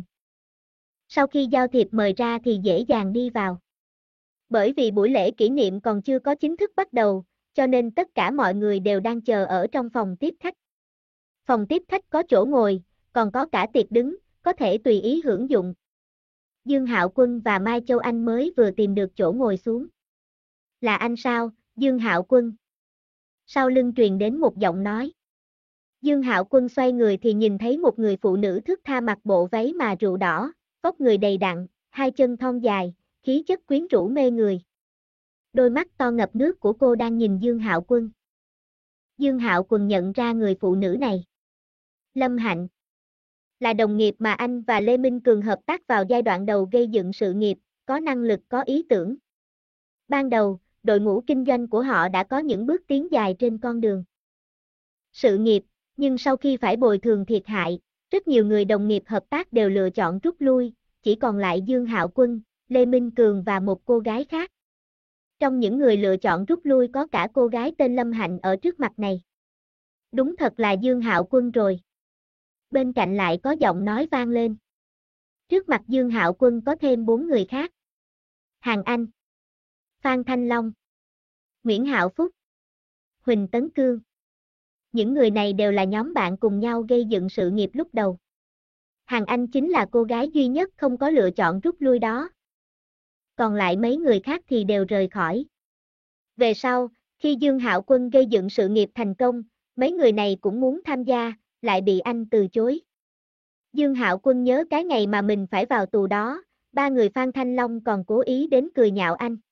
Sau khi giao thiệp mời ra thì dễ dàng đi vào. Bởi vì buổi lễ kỷ niệm còn chưa có chính thức bắt đầu, cho nên tất cả mọi người đều đang chờ ở trong phòng tiếp khách. Phòng tiếp khách có chỗ ngồi, còn có cả tiệc đứng, có thể tùy ý hưởng dụng. Dương Hạo Quân và Mai Châu Anh mới vừa tìm được chỗ ngồi xuống. Là anh sao, Dương Hạo Quân? Sau lưng truyền đến một giọng nói. Dương Hạo Quân xoay người thì nhìn thấy một người phụ nữ thướt tha mặc bộ váy mà rượu đỏ, vóc người đầy đặn, hai chân thon dài, khí chất quyến rũ mê người. Đôi mắt to ngập nước của cô đang nhìn Dương Hạo Quân. Dương Hạo Quân nhận ra người phụ nữ này. Lâm Hạnh. Là đồng nghiệp mà anh và Lê Minh Cường hợp tác vào giai đoạn đầu gây dựng sự nghiệp, có năng lực có ý tưởng. Ban đầu, đội ngũ kinh doanh của họ đã có những bước tiến dài trên con đường sự nghiệp, nhưng sau khi phải bồi thường thiệt hại, rất nhiều người đồng nghiệp hợp tác đều lựa chọn rút lui, chỉ còn lại Dương Hạo Quân, Lê Minh Cường và một cô gái khác. Trong những người lựa chọn rút lui có cả cô gái tên Lâm Hạnh ở trước mặt này. Đúng thật là Dương Hạo Quân rồi. Bên cạnh lại có giọng nói vang lên. Trước mặt Dương Hạo Quân có thêm 4 người khác. Hàn Anh, Phan Thanh Long, Nguyễn Hạo Phúc, Huỳnh Tấn Cương. Những người này đều là nhóm bạn cùng nhau gây dựng sự nghiệp lúc đầu. Hàn Anh chính là cô gái duy nhất không có lựa chọn rút lui đó. Còn lại mấy người khác thì đều rời khỏi. Về sau, khi Dương Hạo Quân gây dựng sự nghiệp thành công, mấy người này cũng muốn tham gia, lại bị anh từ chối. Dương Hạo Quân nhớ cái ngày mà mình phải vào tù đó, ba người Phan Thanh Long còn cố ý đến cười nhạo anh.